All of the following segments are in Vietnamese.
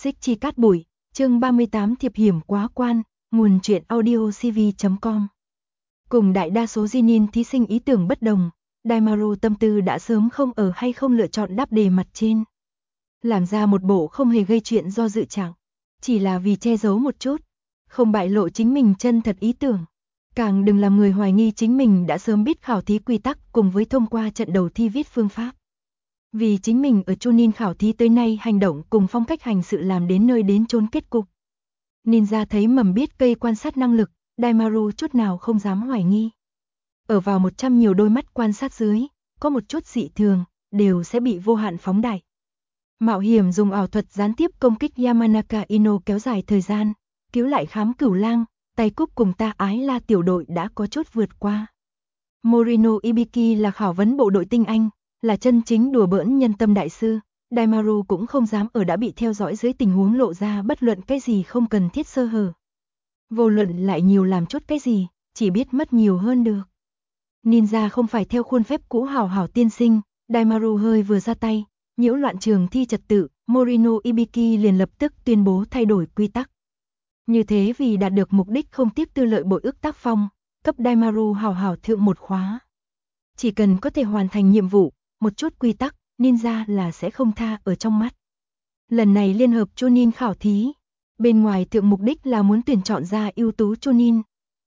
Xích chi cát bụi, chương 38 thiệp hiểm quá quan, nguồn truyện audio cv.com. Cùng đại đa số Jinin thí sinh ý tưởng bất đồng, Daimaru tâm tư đã sớm không ở hay không lựa chọn đáp đề mặt trên. Làm ra một bộ không hề gây chuyện do dự trạng, chỉ là vì che giấu một chút, không bại lộ chính mình chân thật ý tưởng. Càng đừng làm người hoài nghi chính mình đã sớm biết khảo thí quy tắc cùng với thông qua trận đầu thi viết phương pháp. Vì chính mình ở Chunin khảo thí tới nay hành động cùng phong cách hành sự làm đến nơi đến chốn kết cục. Ninja thấy mầm biết cây quan sát năng lực, Daimaru chút nào không dám hoài nghi. Ở vào 100 nhiều đôi mắt quan sát dưới, có một chút dị thường, đều sẽ bị vô hạn phóng đại. Mạo hiểm dùng ảo thuật gián tiếp công kích Yamanaka Ino kéo dài thời gian, cứu lại khám cửu lang, tay cúc cùng ta ái la tiểu đội đã có chút vượt qua. Morino Ibiki là khảo vấn bộ đội tinh anh, là chân chính đùa bỡn nhân tâm đại sư, Daimaru cũng không dám ở đã bị theo dõi dưới tình huống lộ ra bất luận cái gì không cần thiết sơ hở. Vô luận lại nhiều làm chút cái gì, chỉ biết mất nhiều hơn được. Ninja không phải theo khuôn phép cũ hảo hảo tiên sinh, Daimaru hơi vừa ra tay, nhiễu loạn trường thi trật tự, Morino Ibiki liền lập tức tuyên bố thay đổi quy tắc. Như thế vì đạt được mục đích không tiếp tư lợi bội ước tác phong, cấp Daimaru hảo hảo thượng một khóa. Chỉ cần có thể hoàn thành nhiệm vụ, một chút quy tắc, ninja là sẽ không tha ở trong mắt. Lần này liên hợp Chunin khảo thí, bên ngoài thượng mục đích là muốn tuyển chọn ra ưu tú Chunin.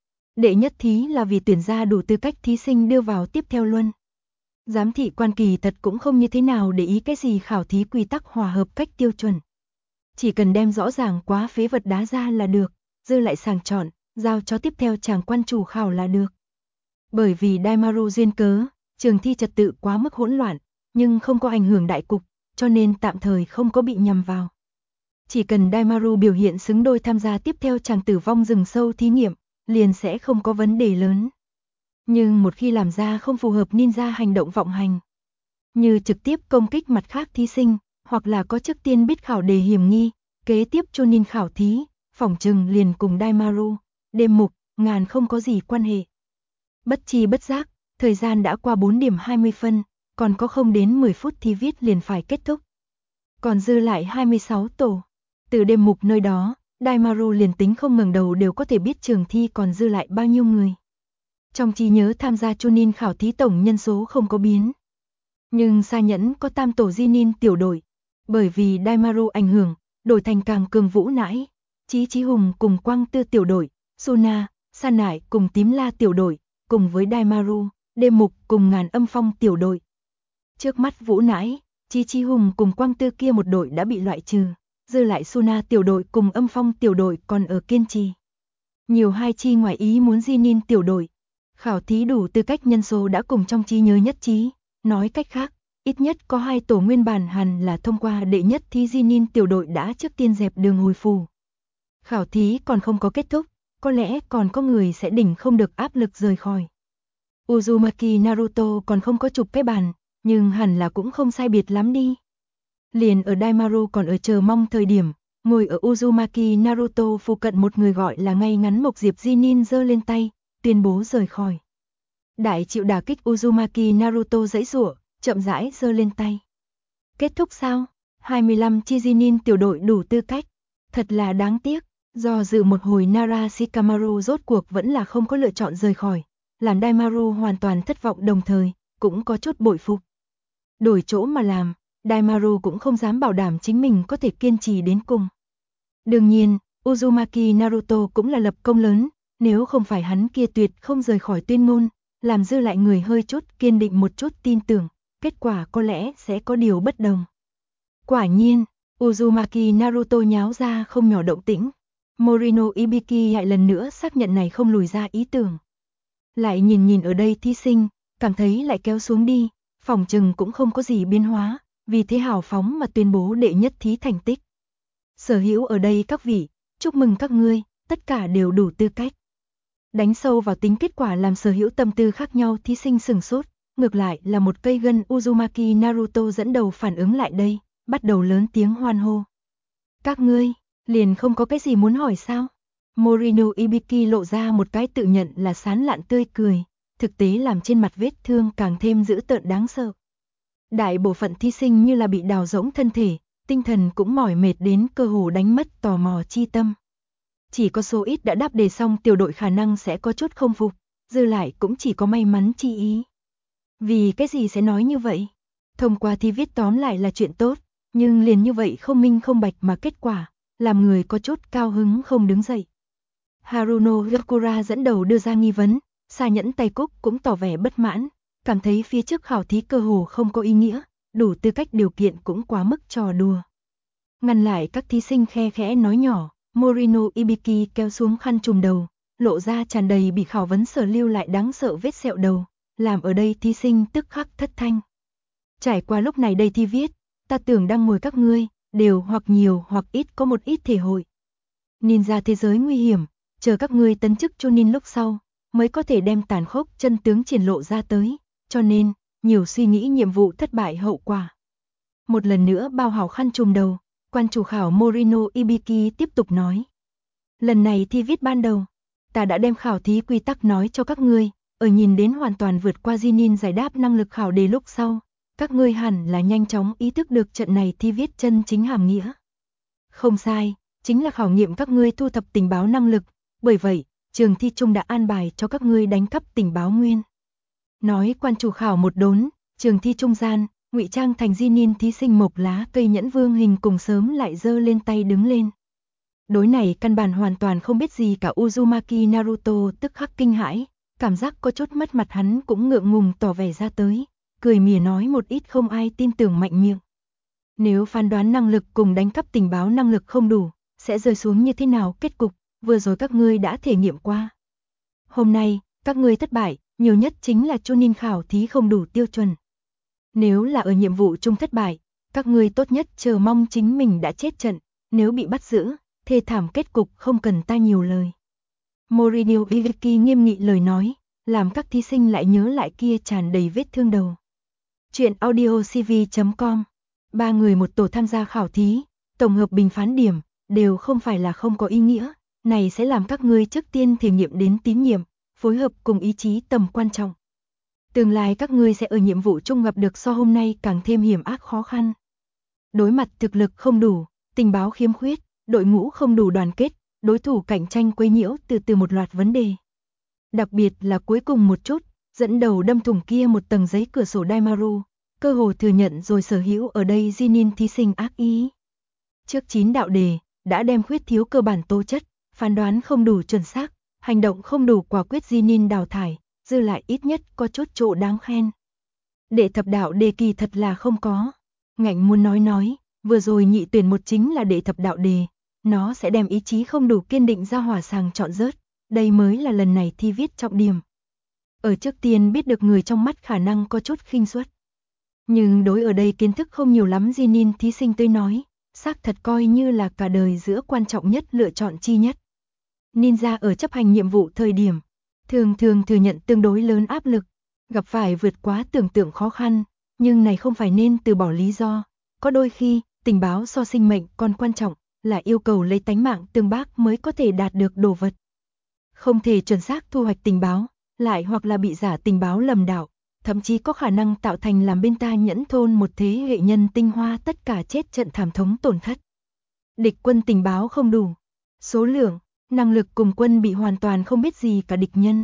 Đệ nhất thí là vì tuyển ra đủ tư cách thí sinh đưa vào tiếp theo luân. Giám thị quan kỳ thật cũng không như thế nào để ý cái gì khảo thí quy tắc hòa hợp cách tiêu chuẩn. Chỉ cần đem rõ ràng quá phế vật đá ra là được, dư lại sàng chọn, giao cho tiếp theo chàng quan chủ khảo là được. Bởi vì Daimaru duyên cớ, trường thi trật tự quá mức hỗn loạn, nhưng không có ảnh hưởng đại cục, cho nên tạm thời không có bị nhầm vào. Chỉ cần Daimaru biểu hiện xứng đôi tham gia tiếp theo chàng tử vong rừng sâu thí nghiệm, liền sẽ không có vấn đề lớn. Nhưng một khi làm ra không phù hợp ninja hành động vọng hành, như trực tiếp công kích mặt khác thí sinh, hoặc là có trước tiên biết khảo đề hiểm nghi, kế tiếp Chunin khảo thí, phỏng chừng liền cùng Daimaru, đêm mục, ngàn không có gì quan hệ. Bất chi bất giác, thời gian đã qua 4 điểm 20 phân, còn có không đến 10 phút thi viết liền phải kết thúc. Còn dư lại 26 tổ. Từ đêm mục nơi đó, Daimaru liền tính không ngẩng đầu đều có thể biết trường thi còn dư lại bao nhiêu người. Trong trí nhớ tham gia Chunin khảo thí tổng nhân số không có biến. Nhưng Sa Nhẫn có tam tổ Jinin tiểu đội. Bởi vì Daimaru ảnh hưởng, đổi thành càng cường vũ nãi, Chí Chí Hùng cùng Quang Tư tiểu đội, Suna, Sa Nải cùng Tím La tiểu đội, cùng với Daimaru, đêm mục cùng Ngàn Âm Phong tiểu đội. Trước mắt vũ nãi, Chí Chí Hùng cùng Quang Tư kia một đội đã bị loại trừ, dư lại Suna tiểu đội cùng Âm Phong tiểu đội còn ở kiên trì. Nhiều hai chi ngoài ý muốn Jinin tiểu đội. Khảo thí đủ tư cách nhân số đã cùng trong trí nhớ nhất trí, nói cách khác, ít nhất có 2 tổ nguyên bản hẳn là thông qua đệ nhất thí Jinin tiểu đội đã trước tiên dẹp đường hồi phù. Khảo thí còn không có kết thúc, có lẽ còn có người sẽ đỉnh không được áp lực rời khỏi. Uzumaki Naruto còn không có chụp cái bàn, nhưng hẳn là cũng không sai biệt lắm đi. Liền ở Daimaru còn ở chờ mong thời điểm, ngồi ở Uzumaki Naruto phụ cận một người gọi là ngay ngắn Mộc Diệp Jinin giơ lên tay, tuyên bố rời khỏi. Đại chịu đả kích Uzumaki Naruto giãy giụa, chậm rãi giơ lên tay. Kết thúc sao? 25 chi Jinin tiểu đội đủ tư cách. Thật là đáng tiếc, do dự một hồi Nara Shikamaru rốt cuộc vẫn là không có lựa chọn rời khỏi, làm Daimaru hoàn toàn thất vọng đồng thời, cũng có chút bội phục. Đổi chỗ mà làm, Daimaru cũng không dám bảo đảm chính mình có thể kiên trì đến cùng. Đương nhiên, Uzumaki Naruto cũng là lập công lớn, nếu không phải hắn kia tuyệt không rời khỏi tuyên ngôn, làm dư lại người hơi chút kiên định một chút tin tưởng, kết quả có lẽ sẽ có điều bất đồng. Quả nhiên, Uzumaki Naruto nháo ra không nhỏ động tĩnh. Morino Ibiki lại lần nữa xác nhận này không lùi ra ý tưởng. Lại nhìn ở đây thí sinh, cảm thấy lại kéo xuống đi, phỏng chừng cũng không có gì biến hóa, vì thế hào phóng mà tuyên bố đệ nhất thí thành tích. Sở hữu ở đây các vị, chúc mừng các ngươi, tất cả đều đủ tư cách. Đánh sâu vào tính kết quả làm sở hữu tâm tư khác nhau thí sinh sừng sốt, ngược lại là một cây gân Uzumaki Naruto dẫn đầu phản ứng lại đây, bắt đầu lớn tiếng hoan hô. Các ngươi, liền không có cái gì muốn hỏi sao? Morino Ibiki lộ ra một cái tự nhận là sán lạn tươi cười, thực tế làm trên mặt vết thương càng thêm dữ tợn đáng sợ. Đại bộ phận thí sinh như là bị đào rỗng thân thể, tinh thần cũng mỏi mệt đến cơ hồ đánh mất tò mò chi tâm. Chỉ có số ít đã đáp đề xong tiểu đội khả năng sẽ có chút không phục, dư lại cũng chỉ có may mắn chi ý. Vì cái gì sẽ nói như vậy? Thông qua thi viết tóm lại là chuyện tốt, nhưng liền như vậy không minh không bạch mà kết quả, làm người có chút cao hứng không đứng dậy. Haruno Hyakura dẫn đầu đưa ra nghi vấn, Sa Nhẫn Tay Cúc cũng tỏ vẻ bất mãn, cảm thấy phía trước khảo thí cơ hồ không có ý nghĩa, đủ tư cách điều kiện cũng quá mức trò đùa. Ngăn lại các thí sinh khe khẽ nói nhỏ, Morino Ibiki kéo xuống khăn trùm đầu, lộ ra tràn đầy bị khảo vấn sở lưu lại đáng sợ vết sẹo đầu, làm ở đây thí sinh tức khắc thất thanh. Trải qua lúc này đây thi viết, ta tưởng đang ngồi các ngươi, đều hoặc nhiều hoặc ít có một ít thể hội. Ninja thế giới nguy hiểm, chờ các ngươi tấn chức Chunin lúc sau, mới có thể đem tàn khốc chân tướng triển lộ ra tới, cho nên, nhiều suy nghĩ nhiệm vụ thất bại hậu quả. Một lần nữa bao hảo khăn trùm đầu, quan chủ khảo Morino Ibiki tiếp tục nói. Lần này thi viết ban đầu, ta đã đem khảo thí quy tắc nói cho các ngươi, ở nhìn đến hoàn toàn vượt qua Jinin giải đáp năng lực khảo đề lúc sau, các ngươi hẳn là nhanh chóng ý thức được trận này thi viết chân chính hàm nghĩa. Không sai, chính là khảo nghiệm các ngươi thu thập tình báo năng lực, bởi vậy, trường thi chung đã an bài cho các ngươi đánh cắp tình báo nguyên. Nói quan chủ khảo một đốn, trường thi trung gian, ngụy trang thành Jinin thí sinh Mộc Lá Cây Nhẫn Vương hình cùng sớm lại giơ lên tay đứng lên. Đối này căn bản hoàn toàn không biết gì cả Uzumaki Naruto tức khắc kinh hãi, cảm giác có chút mất mặt hắn cũng ngượng ngùng tỏ vẻ ra tới, cười mỉa nói một ít không ai tin tưởng mạnh miệng. Nếu phán đoán năng lực cùng đánh cắp tình báo năng lực không đủ, sẽ rơi xuống như thế nào kết cục, vừa rồi các ngươi đã thể nghiệm qua. Hôm nay, các ngươi thất bại, nhiều nhất chính là Chunin khảo thí không đủ tiêu chuẩn. Nếu là ở nhiệm vụ chung thất bại, các ngươi tốt nhất chờ mong chính mình đã chết trận, nếu bị bắt giữ, thê thảm kết cục không cần ta nhiều lời. Morino Ibiki nghiêm nghị lời nói, làm các thí sinh lại nhớ lại kia tràn đầy vết thương đầu. Chuyện audio cv.com 3 người một tổ tham gia khảo thí, tổng hợp bình phán điểm, đều không phải là không có ý nghĩa, này sẽ làm các ngươi trước tiên thể nghiệm đến tín nhiệm, phối hợp cùng ý chí tầm quan trọng. Tương lai các ngươi sẽ ở nhiệm vụ chung gặp được so hôm nay càng thêm hiểm ác khó khăn. Đối mặt thực lực không đủ, tình báo khiếm khuyết, đội ngũ không đủ đoàn kết, đối thủ cạnh tranh quấy nhiễu từ một loạt vấn đề. Đặc biệt là cuối cùng một chút, dẫn đầu đâm thủng kia một tầng giấy cửa sổ Daimaru, cơ hồ thừa nhận rồi sở hữu ở đây Jinin thí sinh ác ý. Trước 9 đạo đề, đã đem khuyết thiếu cơ bản tố chất, phán đoán không đủ chuẩn xác, hành động không đủ quả quyết Jinin đào thải, dư lại ít nhất có chút chỗ đáng khen. Đệ thập đạo đề kỳ thật là không có. Ngạnh muốn nói, vừa rồi nhị tuyển một chính là đệ thập đạo đề, nó sẽ đem ý chí không đủ kiên định ra hỏa sàng chọn rớt, đây mới là lần này thi viết trọng điểm. Ở trước tiên biết được người trong mắt khả năng có chút khinh suất. Nhưng đối ở đây kiến thức không nhiều lắm Jinin thí sinh tới nói, xác thật coi như là cả đời giữa quan trọng nhất lựa chọn chi nhất. Ninja ở chấp hành nhiệm vụ thời điểm, thường thừa nhận tương đối lớn áp lực, gặp phải vượt quá tưởng tượng khó khăn, nhưng này không phải nên từ bỏ lý do. Có đôi khi, tình báo so sinh mệnh còn quan trọng, là yêu cầu lấy tánh mạng tương bác mới có thể đạt được đồ vật. Không thể chuẩn xác thu hoạch tình báo, lại hoặc là bị giả tình báo lầm đạo, thậm chí có khả năng tạo thành làm bên ta Nhẫn thôn một thế hệ nhân tinh hoa tất cả chết trận thảm thống tổn thất. Địch quân tình báo không đủ, số lượng, năng lực cùng quân bị hoàn toàn không biết gì cả địch nhân.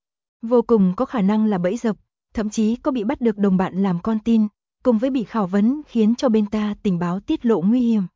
Vô cùng có khả năng là bẫy dập, thậm chí có bị bắt được đồng bạn làm con tin, cùng với bị khảo vấn khiến cho bên ta tình báo tiết lộ nguy hiểm.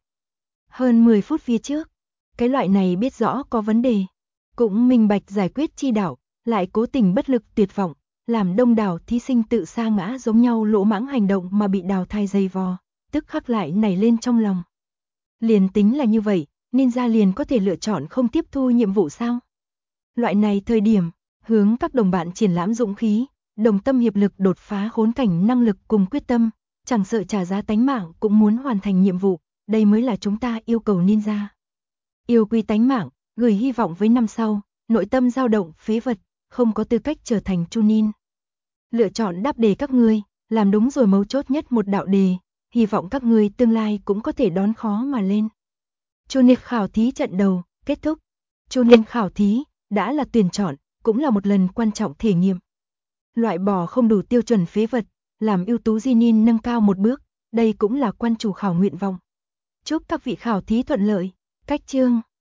Hơn 10 phút phía trước, cái loại này biết rõ có vấn đề, cũng minh bạch giải quyết chi đạo, lại cố tình bất lực tuyệt vọng, làm đông đảo thí sinh tự sa ngã giống nhau lỗ mãng hành động mà bị đào thai dày vò, tức khắc lại nảy lên trong lòng. Liền tính là như vậy, Ninja liền có thể lựa chọn không tiếp thu nhiệm vụ sao? Loại này thời điểm, hướng các đồng bạn triển lãm dũng khí, đồng tâm hiệp lực đột phá khốn cảnh năng lực cùng quyết tâm, chẳng sợ trả giá tánh mạng cũng muốn hoàn thành nhiệm vụ, đây mới là chúng ta yêu cầu Ninja. Yêu quý tánh mạng, gửi hy vọng với năm sau, nội tâm dao động phế vật, không có tư cách trở thành Chunin. Lựa chọn đáp đề các ngươi, làm đúng rồi mấu chốt nhất một đạo đề, hy vọng các ngươi tương lai cũng có thể đón khó mà lên. Chunin khảo thí trận đầu, kết thúc. Chunin khảo thí, đã là tuyển chọn, cũng là một lần quan trọng thể nghiệm. Loại bỏ không đủ tiêu chuẩn phế vật, làm ưu tú Jinin nâng cao một bước, đây cũng là quan chủ khảo nguyện vọng. Chúc các vị khảo thí thuận lợi. Cách chương